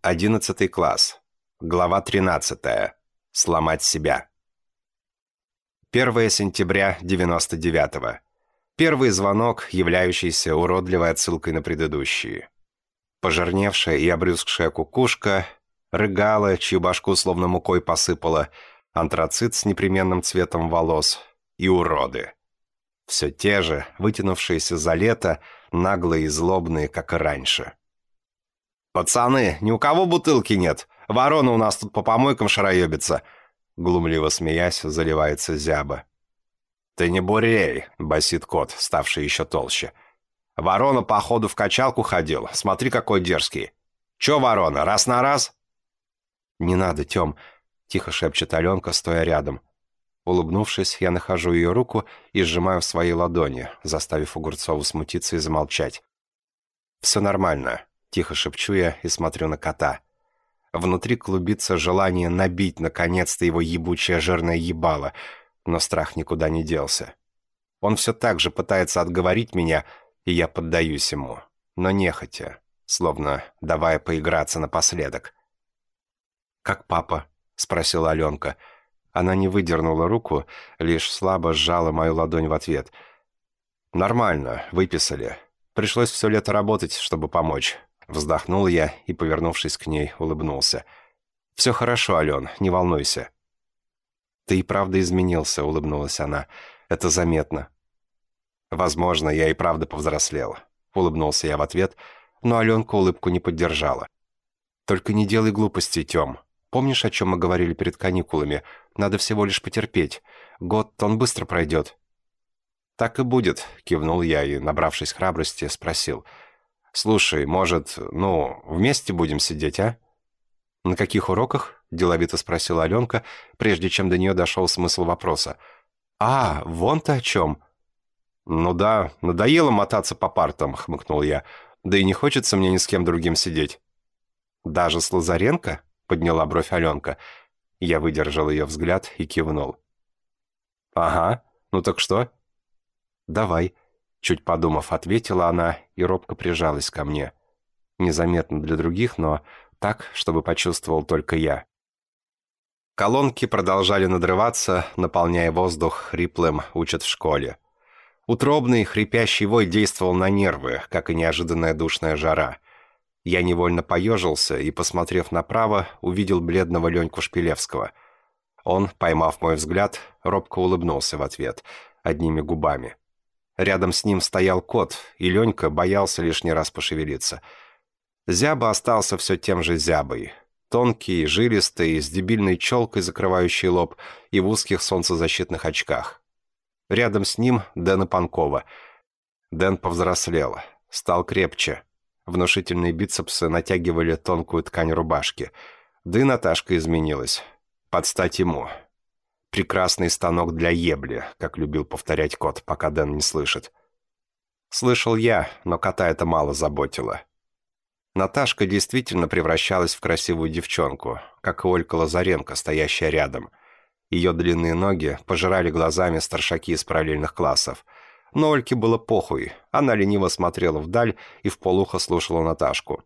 11 класс. Глава 13. Сломать себя. 1 сентября 99-го. Первый звонок, являющийся уродливой отсылкой на предыдущие. Пожирневшая и обрюзгшая кукушка, рыгала, чью башку словно мукой посыпала, антрацит с непременным цветом волос и уроды. Все те же, вытянувшиеся за лето, наглые и злобные, как и раньше. «Пацаны, ни у кого бутылки нет? Ворона у нас тут по помойкам шароебится!» Глумливо смеясь, заливается Зяба. «Ты не бурей!» — басит кот, ставший еще толще. «Ворона, походу, в качалку ходил. Смотри, какой дерзкий. Че, ворона, раз на раз?» «Не надо, Тем!» — тихо шепчет Аленка, стоя рядом. Улыбнувшись, я нахожу ее руку и сжимаю в своей ладони, заставив Огурцову смутиться и замолчать. «Все нормально», — тихо шепчу я и смотрю на кота. Внутри клубится желание набить, наконец-то, его ебучее жирное ебало, но страх никуда не делся. Он все так же пытается отговорить меня, и я поддаюсь ему, но нехотя, словно давая поиграться напоследок. «Как папа?» — спросила Аленка. Она не выдернула руку, лишь слабо сжала мою ладонь в ответ. «Нормально, выписали. Пришлось все лето работать, чтобы помочь». Вздохнул я и, повернувшись к ней, улыбнулся. «Все хорошо, Ален, не волнуйся». «Ты и правда изменился», — улыбнулась она. «Это заметно». «Возможно, я и правда повзрослел», — улыбнулся я в ответ, но Аленка улыбку не поддержала. «Только не делай глупостей, Тем. Помнишь, о чем мы говорили перед каникулами? Надо всего лишь потерпеть. Год, он быстро пройдет». «Так и будет», — кивнул я и, набравшись храбрости, спросил. «Слушай, может, вместе будем сидеть, а?» «На каких уроках?» – деловито спросила Аленка, прежде чем до нее дошел смысл вопроса. «А, вон-то о чем!» «Ну да, надоело мотаться по партам», – хмыкнул я. «Да и не хочется мне ни с кем другим сидеть». «Даже с Лазаренко?» – подняла бровь Аленка. Я выдержал ее взгляд и кивнул. «Ага, ну так что?» «Давай», – чуть подумав, ответила она и робко прижалась ко мне. Незаметно для других, но так, чтобы почувствовал только я. Колонки продолжали надрываться, наполняя воздух хриплым «учат в школе». Утробный, хрипящий вой действовал на нервы, как и неожиданная душная жара. Я невольно поежился и, посмотрев направо, увидел бледного Леньку Шпилевского. Он, поймав мой взгляд, робко улыбнулся в ответ, одними губами. Рядом с ним стоял кот, и Ленька боялся лишний раз пошевелиться. Зяба остался все тем же зябой. Тонкий, жилистый, с дебильной челкой, закрывающей лоб, и в узких солнцезащитных очках. Рядом с ним Дэна Панкова. Дэн повзрослел, стал крепче. Внушительные бицепсы натягивали тонкую ткань рубашки. Да и Наташка изменилась. Под стать ему. «Прекрасный станок для ебли», как любил повторять кот, пока Дэн не слышит. Слышал я, но кота это мало заботило. Наташка действительно превращалась в красивую девчонку, как и Олька Лазаренко, стоящая рядом. Ее длинные ноги пожирали глазами старшаки из параллельных классов. Но Ольке было похуй, она лениво смотрела вдаль и вполухо слушала Наташку.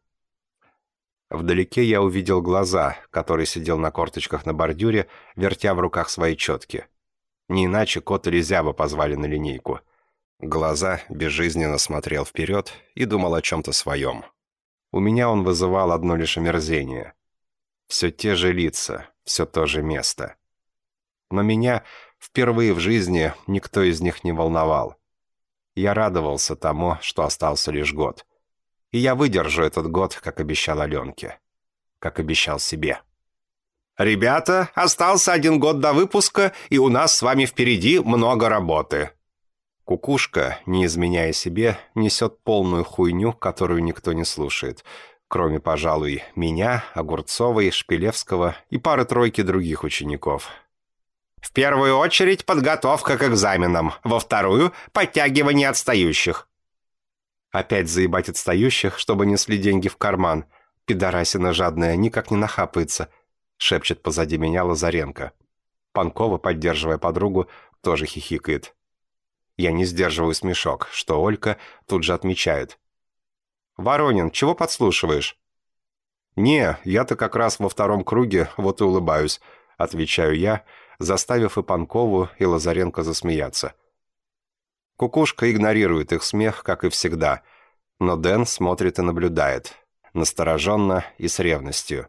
Вдалеке я увидел глаза, который сидел на корточках на бордюре, вертя в руках свои четки. Не иначе кот или Зяба позвали на линейку. Глаза безжизненно смотрел вперед и думал о чем-то своем. У меня он вызывал одно лишь омерзение. Все те же лица, все то же место. Но меня впервые в жизни никто из них не волновал. Я радовался тому, что остался лишь год. И я выдержу этот год, как обещал Аленке. Как обещал себе. «Ребята, остался 1 год до выпуска, и у нас с вами впереди много работы». Кукушка, не изменяя себе, несет полную хуйню, которую никто не слушает. Кроме, пожалуй, меня, Огурцовой, Шпилевского и пары-тройки других учеников. «В первую очередь подготовка к экзаменам, во вторую – подтягивание отстающих». Опять заебать отстающих, чтобы несли деньги в карман. Пидорасина жадная, никак не нахапается, шепчет позади меня Лазаренко. Панкова, поддерживая подругу, тоже хихикает. Я не сдерживаю смешок, что Олька тут же отмечает. «Воронин, чего подслушиваешь?» «Не, я-то как раз во втором круге, вот и улыбаюсь», — отвечаю я, заставив и Панкову, и Лазаренко засмеяться. Кукушка игнорирует их смех, как и всегда, но Дэн смотрит и наблюдает, настороженно и с ревностью.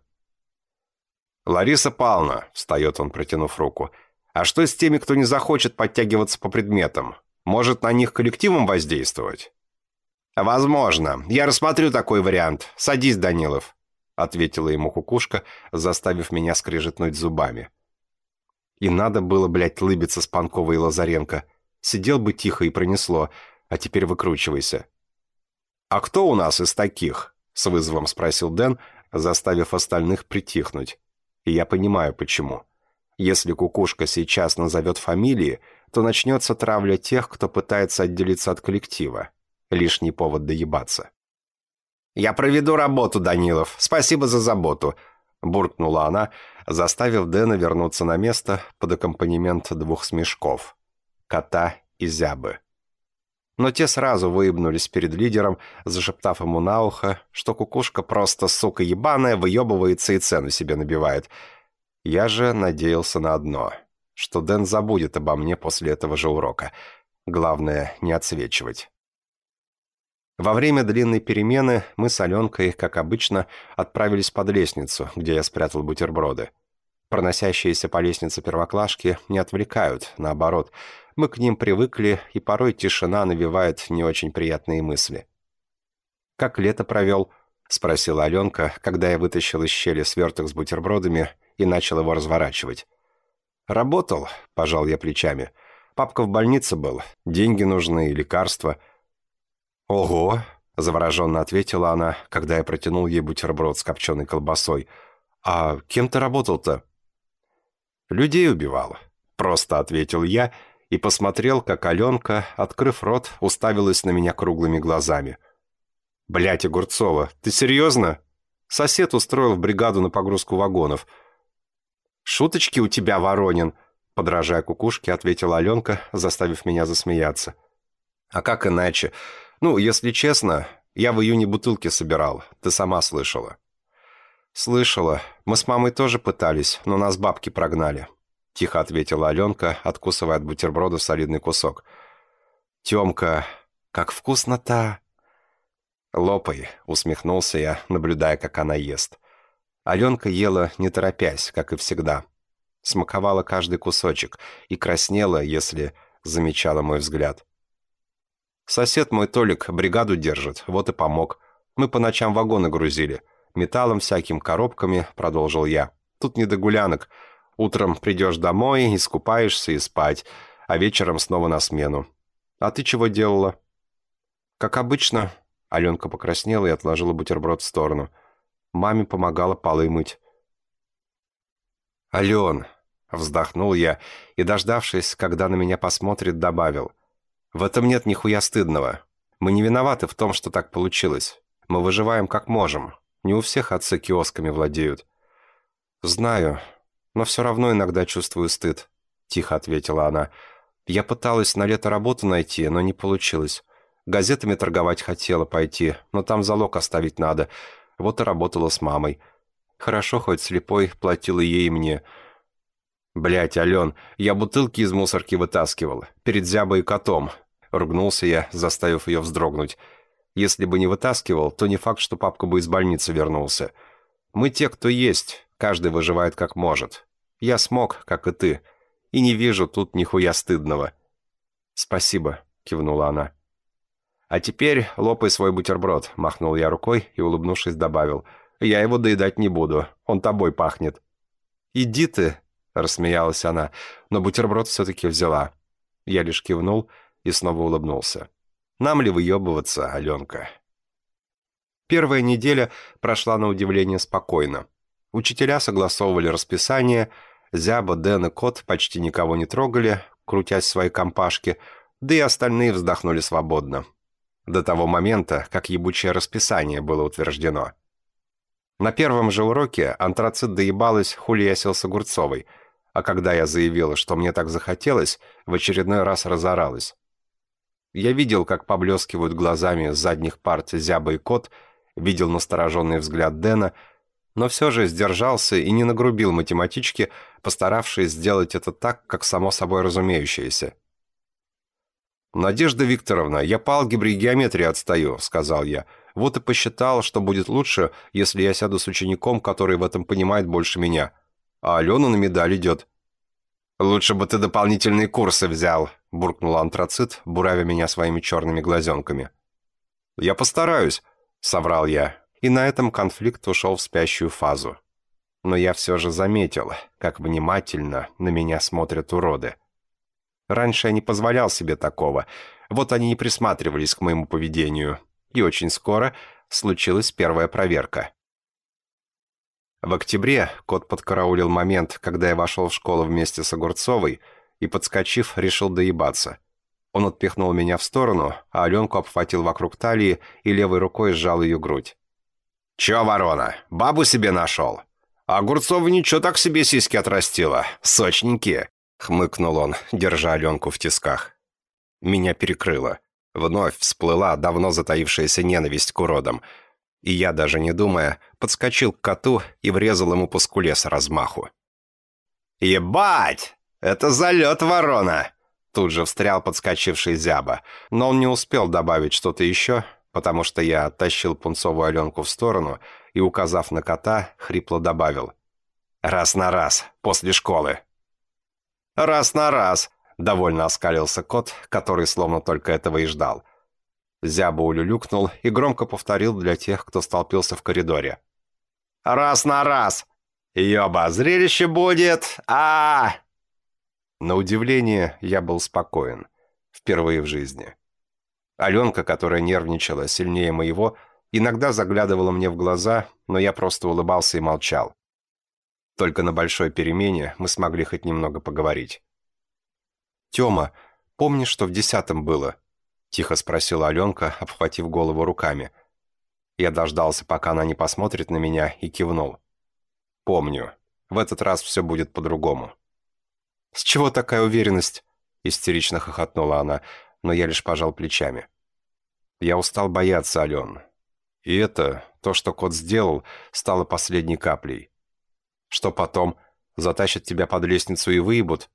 «Лариса Павловна», — встает он, протянув руку, — «а что с теми, кто не захочет подтягиваться по предметам? Может, на них коллективом воздействовать?» «Возможно. Я рассмотрю такой вариант. Садись, Данилов», — ответила ему Кукушка, заставив меня скрежетнуть зубами. И надо было, блядь, лыбиться с Панковой и Лазаренко. Сидел бы тихо и пронесло, а теперь выкручивайся. «А кто у нас из таких?» — с вызовом спросил Дэн, заставив остальных притихнуть. И я понимаю, почему. Если Кукушка сейчас назовет фамилии, то начнется травля тех, кто пытается отделиться от коллектива. Лишний повод доебаться. «Я проведу работу, Данилов. Спасибо за заботу», — буркнула она, заставив Дэна вернуться на место под аккомпанемент двух смешков — кота и зябы. Но те сразу выебнулись перед лидером, зашептав ему на ухо, что Кукушка просто, сука ебаная, выебывается и цену себе набивает. Я же надеялся на одно, что Дэн забудет обо мне после этого же урока. Главное, не отсвечивать. Во время длинной перемены мы с Аленкой, как обычно, отправились под лестницу, где я спрятал бутерброды. Проносящиеся по лестнице первоклашки не отвлекают, наоборот. Мы к ним привыкли, и порой тишина навевает не очень приятные мысли. «Как лето провел?» — спросила Аленка, когда я вытащил из щели сверток с бутербродами и начал его разворачивать. «Работал», — пожал я плечами. «Папка в больнице был. Деньги нужны, лекарства». «Ого!» — завороженно ответила она, когда я протянул ей бутерброд с копченой колбасой. «А кем ты работал-то?» «Людей убивал», — просто ответил я и посмотрел, как Аленка, открыв рот, уставилась на меня круглыми глазами. «Блядь, Огурцова, ты серьезно? Сосед устроил в бригаду на погрузку вагонов». «Шуточки у тебя, Воронин», — подражая Кукушке, ответила Аленка, заставив меня засмеяться. «А как иначе? Ну, если честно, я в июне бутылки собирал, ты сама слышала». «Слышала. Мы с мамой тоже пытались, но нас бабки прогнали», — тихо ответила Аленка, откусывая от бутерброда солидный кусок. «Темка, как вкусно-то!» «Лопай», — усмехнулся я, наблюдая, как она ест. Аленка ела не торопясь, как и всегда. Смаковала каждый кусочек и краснела, если замечала мой взгляд. «Сосед мой Толик бригаду держит, вот и помог. Мы по ночам вагоны грузили. Металлом всяким, коробками», — продолжил я. «Тут не до гулянок. Утром придешь домой, искупаешься и спать, а вечером снова на смену. А ты чего делала?» «Как обычно», — Аленка покраснела и отложила бутерброд в сторону. «Маме помогала полы мыть». «Ален», — вздохнул я и, дождавшись, когда на меня посмотрит, добавил. «В этом нет нихуя стыдного. Мы не виноваты в том, что так получилось. Мы выживаем как можем. Не у всех отцы киосками владеют». «Знаю, но все равно иногда чувствую стыд», — тихо ответила она. «Я пыталась на лето работу найти, но не получилось. Газетами торговать хотела пойти, но там залог оставить надо. Вот и работала с мамой. Хорошо, хоть слепой платила ей и мне». «Блядь, Ален, я бутылки из мусорки вытаскивал. Перед зябой и котом», — ругнулся я, заставив ее вздрогнуть. «Если бы не вытаскивал, то не факт, что папка бы из больницы вернулся. Мы те, кто есть, каждый выживает как может. Я смог, как и ты, и не вижу тут нихуя стыдного». «Спасибо», — кивнула она. «А теперь лопай свой бутерброд», — махнул я рукой и, улыбнувшись, добавил. «Я его доедать не буду, он тобой пахнет». «Иди ты», — рассмеялась она, но бутерброд все-таки взяла. Я лишь кивнул и снова улыбнулся. «Нам ли выебываться, Аленка?» Первая неделя прошла на удивление спокойно. Учителя согласовывали расписание, Зяба, Дэн и Кот почти никого не трогали, крутясь в своей компашке, да и остальные вздохнули свободно. До того момента, как ебучее расписание было утверждено. На первом же уроке антрацит доебалась, хули я сел с Огурцовой, а когда я заявила, что мне так захотелось, в очередной раз разоралась. Я видел, как поблескивают глазами с задних парт Зяба и Кот, видел настороженный взгляд Дэна, Но все же сдержался и не нагрубил математичке, постаравшись сделать это так, как само собой разумеющееся. «Надежда Викторовна, я по алгебре и геометрии отстаю», — сказал я. «Вот и посчитал, что будет лучше, если я сяду с учеником, который в этом понимает больше меня. А Алена на медаль идет». «Лучше бы ты дополнительные курсы взял», — буркнул антрацит, буравя меня своими черными глазенками. «Я постараюсь», — соврал я, и на этом конфликт ушел в спящую фазу. Но я все же заметил, как внимательно на меня смотрят уроды. Раньше я не позволял себе такого, вот они и присматривались к моему поведению, и очень скоро случилась первая проверка. В октябре кот подкараулил момент, когда я вошел в школу вместе с Огурцовой и, подскочив, решил доебаться. Он отпихнул меня в сторону, а Аленку обхватил вокруг талии и левой рукой сжал ее грудь. «Че, ворона, бабу себе нашел? А Огурцова ничего так себе сиськи отрастила, сочненькие», — хмыкнул он, держа Аленку в тисках. Меня перекрыло. Вновь всплыла давно затаившаяся ненависть к уродам, и я, даже не думая, подскочил к коту и врезал ему по скуле с размаху. «Ебать! Это залет, ворона!» Тут же встрял подскочивший Зяба, но он не успел добавить что-то еще, потому что я оттащил пунцовую Аленку в сторону и, указав на кота, хрипло добавил: «Раз на раз, после школы». «Раз на раз», — довольно оскалился кот, который словно только этого и ждал. Зяба улюлюкнул и громко повторил для тех, кто столпился в коридоре: «Раз на раз! Ёба, зрелище будет! А!» На удивление, я был спокоен. Впервые в жизни. Аленка, которая нервничала сильнее моего, иногда заглядывала мне в глаза, но я просто улыбался и молчал. Только на большой перемене мы смогли хоть немного поговорить. «Тёма, помнишь, что в 10-м было?» — тихо спросила Аленка, обхватив голову руками. Я дождался, пока она не посмотрит на меня, и кивнул. «Помню. В этот раз все будет по-другому». «С чего такая уверенность?» — истерично хохотнула она, но я лишь пожал плечами. «Я устал бояться, Ален. И это, то, что кот сделал, стало последней каплей. Что потом? Затащат тебя под лестницу и выебут?»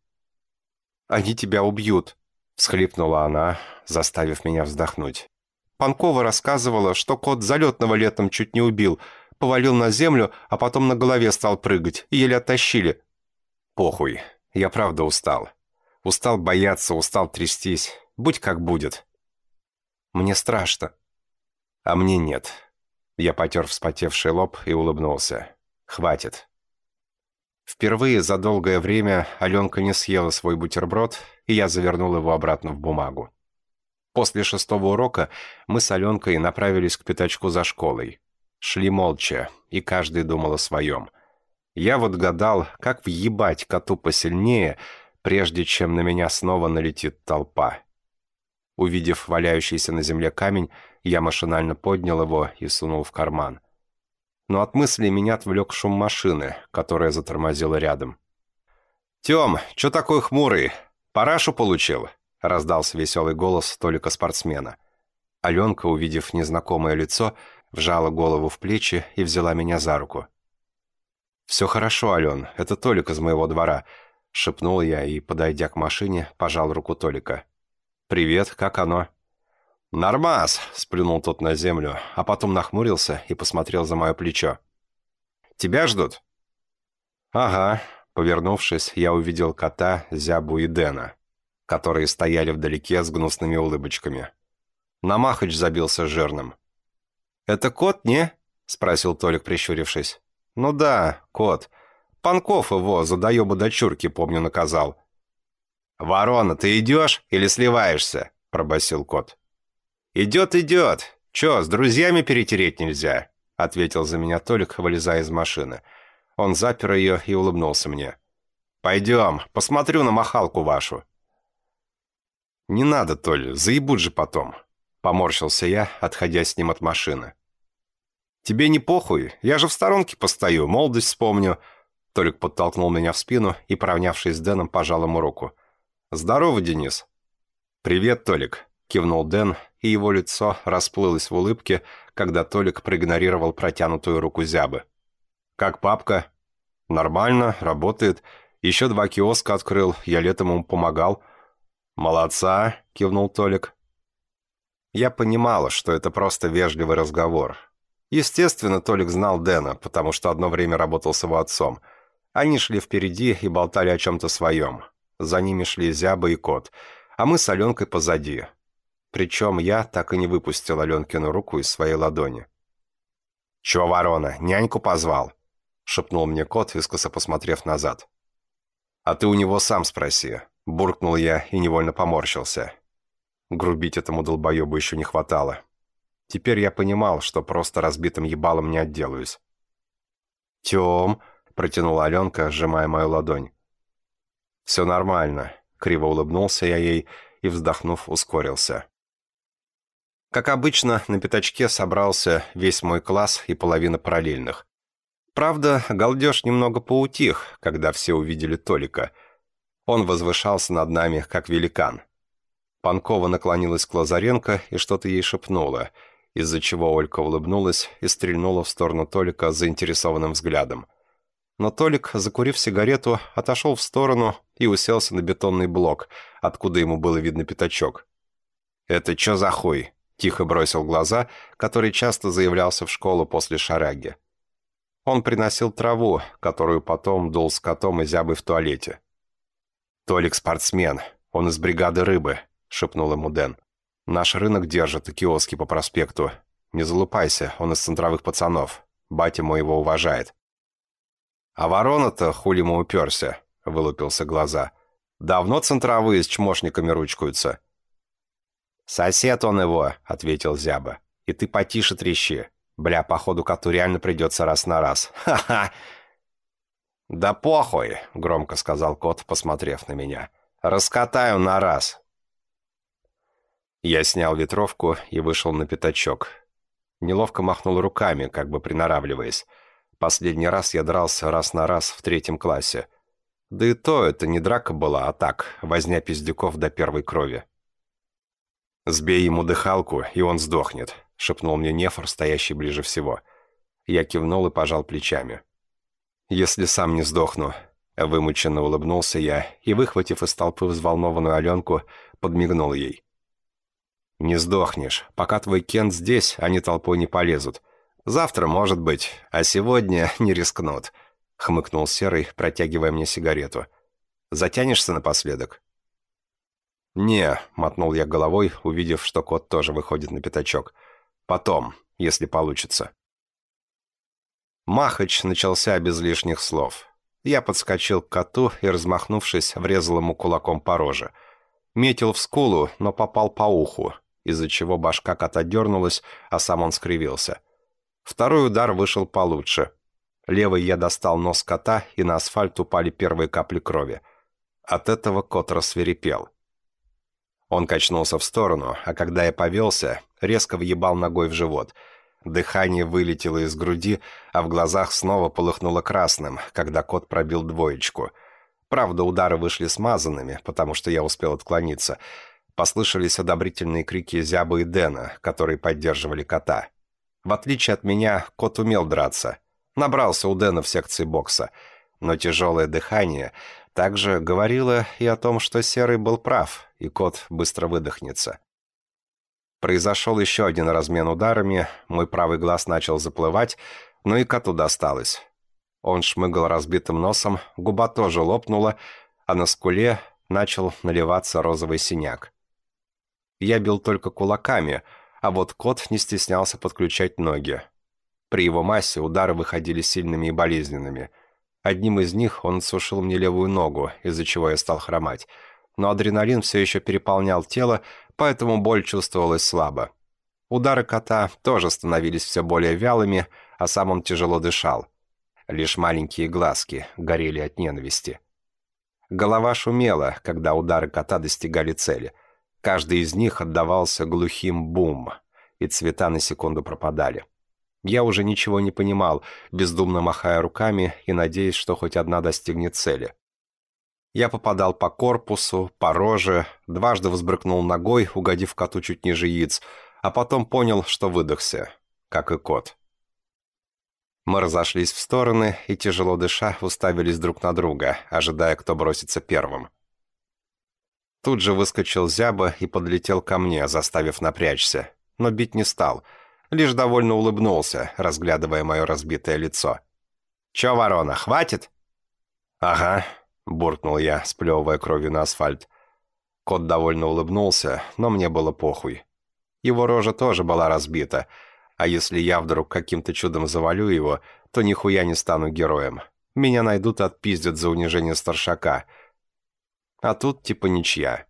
«Они тебя убьют», — всхлипнула она, заставив меня вздохнуть. «Панкова рассказывала, что кот залетного летом чуть не убил, повалил на землю, а потом на голове стал прыгать, и еле оттащили». «Похуй. Я правда устал. Устал бояться, устал трястись. Будь как будет». «Мне страшно». «А мне нет». Я потер вспотевший лоб и улыбнулся. «Хватит». Впервые за долгое время Аленка не съела свой бутерброд, и я завернул его обратно в бумагу. После 6-го урока мы с Аленкой направились к пятачку за школой. Шли молча, и каждый думал о своем. Я вот гадал, как въебать коту посильнее, прежде чем на меня снова налетит толпа. Увидев валяющийся на земле камень, я машинально поднял его и сунул в карман. Но от мысли меня отвлек шум машины, которая затормозила рядом. «Тем, чё такой хмурый? Парашу получил?» — раздался веселый голос Толика-спортсмена. Аленка, увидев незнакомое лицо, вжала голову в плечи и взяла меня за руку. «Все хорошо, Ален, это Толик из моего двора», — шепнул я и, подойдя к машине, пожал руку Толика. «Привет, как оно?» «Нормас», — сплюнул тот на землю, а потом нахмурился и посмотрел за мое плечо. «Тебя ждут?» «Ага», — повернувшись, я увидел кота, Зябу и Дэна, которые стояли вдалеке с гнусными улыбочками. Намахач забился жирным. «Это кот, не?» — спросил Толик, прищурившись. «Ну да, кот. Панков его за доебу дочурки, помню, наказал». «Ворона, ты идешь или сливаешься?» — пробасил кот. «Идет, идет. Че, с друзьями перетереть нельзя?» — ответил за меня Толик, вылезая из машины. Он запер ее и улыбнулся мне. «Пойдем, посмотрю на махалку вашу». «Не надо, Толь, заебут же потом», — поморщился я, отходя с ним от машины. «Тебе не похуй? Я же в сторонке постою, молодость вспомню». Толик подтолкнул меня в спину и, поравнявшись с Дэном, пожал ему руку. «Здорово, Денис». «Привет, Толик», — кивнул Дэн, и его лицо расплылось в улыбке, когда Толик проигнорировал протянутую руку Зябы. «Как папка?» «Нормально, работает. Еще 2 киоска открыл, я летом ему помогал». «Молодца», — кивнул Толик. Я понимала, что это просто вежливый разговор. Естественно, Толик знал Дэна, потому что одно время работал с его отцом. Они шли впереди и болтали о чем-то своем. За ними шли Зяба и Кот, а мы с Аленкой позади. Причем я так и не выпустил Аленкину руку из своей ладони. «Че, ворона, няньку позвал?» — шепнул мне Кот, искоса посмотрев назад. «А ты у него сам спроси», — буркнул я и невольно поморщился. Грубить этому долбоебу еще не хватало. Теперь я понимал, что просто разбитым ебалом не отделаюсь. «Тем», — протянула Аленка, сжимая мою ладонь. «Все нормально», — криво улыбнулся я ей и, вздохнув, ускорился. Как обычно, на пятачке собрался весь мой класс и половина параллельных. Правда, галдеж немного поутих, когда все увидели Толика. Он возвышался над нами, как великан. Панкова наклонилась к Лазаренко и что-то ей шепнула, из-за чего Олька улыбнулась и стрельнула в сторону Толика заинтересованным взглядом. Но Толик, закурив сигарету, отошел в сторону и уселся на бетонный блок, откуда ему было видно пятачок. «Это чё за хуй?» — тихо бросил глаза, который часто заявлялся в школу после шараги. Он приносил траву, которую потом дул с Котом и Зябой в туалете. «Толик спортсмен, он из бригады рыбы», — шепнул ему Дэн. «Наш рынок держит и киоски по проспекту. Не залупайся, он из центровых пацанов. Батя мой его уважает». «А ворона-то хули ему уперся?» — вылупился глаза. «Давно центровые с чмошниками ручкаются». «Сосед он его», — ответил Зяба. «И ты потише трещи. Бля, походу, коту реально придется раз на раз. Ха-ха!» «Да похуй», — громко сказал Кот, посмотрев на меня. «Раскатаю на раз». Я снял ветровку и вышел на пятачок. Неловко махнул руками, как бы приноравливаясь. Последний раз я дрался раз на раз в 3 классе. Да и то это не драка была, а так, возня пиздюков до первой крови. «Сбей ему дыхалку, и он сдохнет», — шепнул мне Нефор, стоящий ближе всего. Я кивнул и пожал плечами. «Если сам не сдохну», — вымученно улыбнулся я и, выхватив из толпы взволнованную Аленку, подмигнул ей. «Не сдохнешь. Пока твой Кент здесь, они толпой не полезут. Завтра, может быть, а сегодня не рискнут», — хмыкнул Серый, протягивая мне сигарету. «Затянешься напоследок?» «Не», — мотнул я головой, увидев, что Кот тоже выходит на пятачок. «Потом, если получится». Махач начался без лишних слов. Я подскочил к Коту и, размахнувшись, врезал ему кулаком по роже. Метил в скулу, но попал по уху, из-за чего башка Кота дернулась, а сам он скривился. Второй удар вышел получше. Левой я достал нос Кота, и на асфальт упали первые капли крови. От этого Кот рассвирепел. Он качнулся в сторону, а когда я повелся, резко въебал ногой в живот. Дыхание вылетело из груди, а в глазах снова полыхнуло красным, когда Кот пробил двоечку. Правда, удары вышли смазанными, потому что я успел отклониться. Послышались одобрительные крики Зябы и Дэна, которые поддерживали Кота. В отличие от меня, Кот умел драться. Набрался у Дэна в секции бокса. Но тяжелое дыхание также говорило и о том, что Серый был прав, и Кот быстро выдохнется. Произошел еще один размен ударами, мой правый глаз начал заплывать, но и Коту досталось. Он шмыгал разбитым носом, губа тоже лопнула, а на скуле начал наливаться розовый синяк. Я бил только кулаками, а вот Кот не стеснялся подключать ноги. При его массе удары выходили сильными и болезненными. Одним из них он отсушил мне левую ногу, из-за чего я стал хромать. Но адреналин все еще переполнял тело, поэтому боль чувствовалась слабо. Удары Кота тоже становились все более вялыми, а сам он тяжело дышал. Лишь маленькие глазки горели от ненависти. Голова шумела, когда удары Кота достигали цели. Каждый из них отдавался глухим бум, и цвета на секунду пропадали. Я уже ничего не понимал, бездумно махая руками и надеясь, что хоть одна достигнет цели. Я попадал по корпусу, по роже, дважды взбрыкнул ногой, угодив Коту чуть ниже яиц, а потом понял, что выдохся, как и Кот. Мы разошлись в стороны и, тяжело дыша, уставились друг на друга, ожидая, кто бросится первым. Тут же выскочил Зяба и подлетел ко мне, заставив напрячься, но бить не стал, лишь довольно улыбнулся, разглядывая мое разбитое лицо. «Чё, ворона, хватит?» «Ага», — буркнул я, сплевывая кровью на асфальт. Кот довольно улыбнулся, но мне было похуй. Его рожа тоже была разбита, а если я вдруг каким-то чудом завалю его, то нихуя не стану героем. Меня найдут и отпиздят за унижение старшака. А тут типа ничья.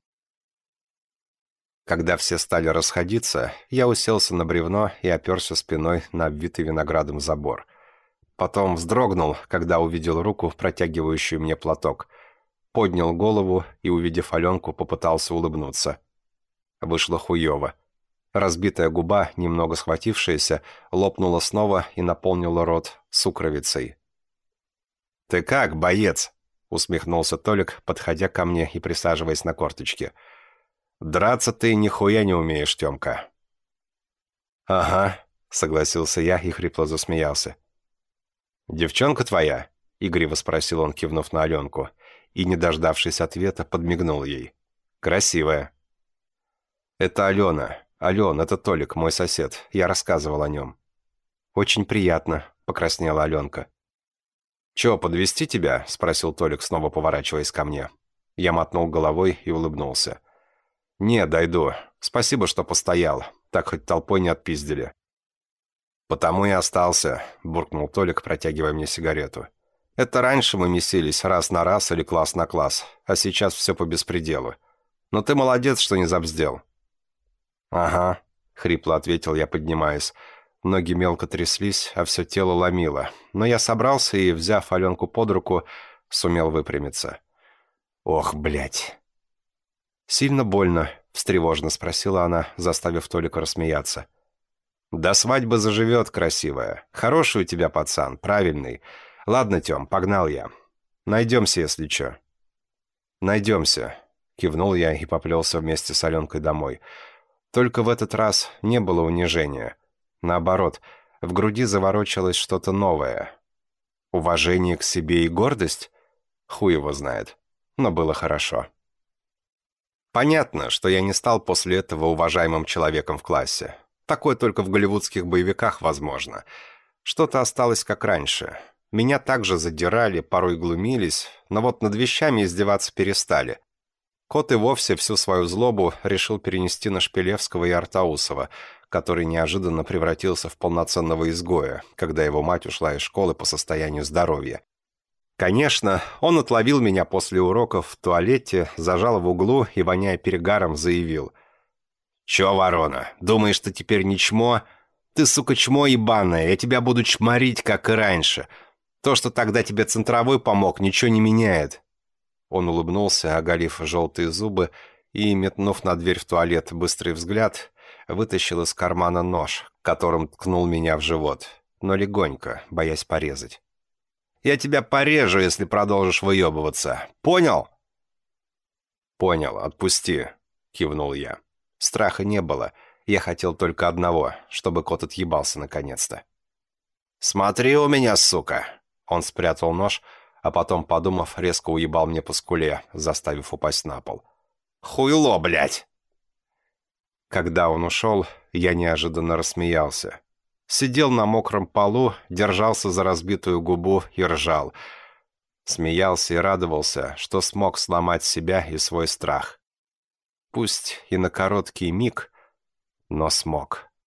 Когда все стали расходиться, я уселся на бревно и оперся спиной на обвитый виноградом забор. Потом вздрогнул, когда увидел руку, протягивающую мне платок. Поднял голову и, увидев Аленку, попытался улыбнуться. Вышло хуёво. Разбитая губа, немного схватившаяся, лопнула снова и наполнила рот сукровицей. «Ты как, боец?» — усмехнулся Толик, подходя ко мне и присаживаясь на корточки. «Драться ты нихуя не умеешь, Тёмка». «Ага», — согласился я и хрипло засмеялся. «Девчонка твоя?» — игриво спросил он, кивнув на Аленку, и, не дождавшись ответа, подмигнул ей. «Красивая». «Это Алена. Ален, это Толик, мой сосед. Я рассказывал о нем». «Очень приятно», — покраснела Аленка. «Чё, подвезти тебя?» — спросил Толик, снова поворачиваясь ко мне. Я мотнул головой и улыбнулся. «Не, дойду. Спасибо, что постоял. Так хоть толпой не отпиздили». «Потому и остался», — буркнул Толик, протягивая мне сигарету. «Это раньше мы месились раз на раз или класс на класс, а сейчас все по беспределу. Но ты молодец, что не забздел». «Ага», — хрипло ответил я, поднимаясь. Ноги мелко тряслись, а все тело ломило. Но я собрался и, взяв Аленку под руку, сумел выпрямиться. «Ох, блядь!» «Сильно больно?» — встревоженно спросила она, заставив Толика рассмеяться. «До свадьбы заживет, красивая. Хороший у тебя пацан, правильный. Ладно, Тем, погнал я. Найдемся, если чё». «Найдемся», — кивнул я и поплелся вместе с Аленкой домой. Только в этот раз не было унижения. Наоборот, в груди заворочилось что-то новое. Уважение к себе и гордость? Хуй его знает. Но было хорошо. Понятно, что я не стал после этого уважаемым человеком в классе. Такое только в голливудских боевиках возможно. Что-то осталось как раньше. Меня также задирали, порой глумились, но вот над вещами издеваться перестали. Кот и вовсе всю свою злобу решил перенести на Шпилевского и Артаусова, который неожиданно превратился в полноценного изгоя, когда его мать ушла из школы по состоянию здоровья. Конечно, он отловил меня после уроков в туалете, зажал в углу и, воняя перегаром, заявил: «Чё, ворона, думаешь, ты теперь не чмо? Ты, сука, чмо ебаное, я тебя буду чморить, как и раньше. То, что тогда тебе центровой помог, ничего не меняет». Он улыбнулся, оголив желтые зубы, и, метнув на дверь в туалет быстрый взгляд, вытащил из кармана нож, которым ткнул меня в живот, но легонько, боясь порезать. «Я тебя порежу, если продолжишь выебываться. Понял?» «Понял, отпусти», — кивнул я. Страха не было, я хотел только одного, чтобы кот отъебался наконец-то. «Смотри у меня, сука!» Он спрятал нож, а потом, подумав, резко уебал мне по скуле, заставив упасть на пол. «Хуйло, блядь!» Когда он ушел, я неожиданно рассмеялся. Сидел на мокром полу, держался за разбитую губу и ржал. Смеялся и радовался, что смог сломать себя и свой страх. Пусть и на короткий миг, но смог.